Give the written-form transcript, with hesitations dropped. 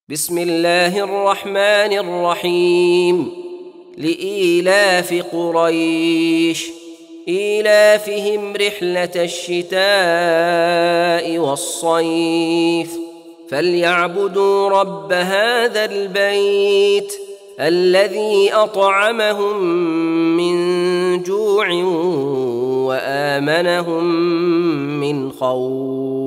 بسم الله الرحمن الرحيم. لإيلاف قريش إيلافهم رحلة الشتاء والصيف فليعبدوا رب هذا البيت الذي أطعمهم من جوع وآمنهم من خوف.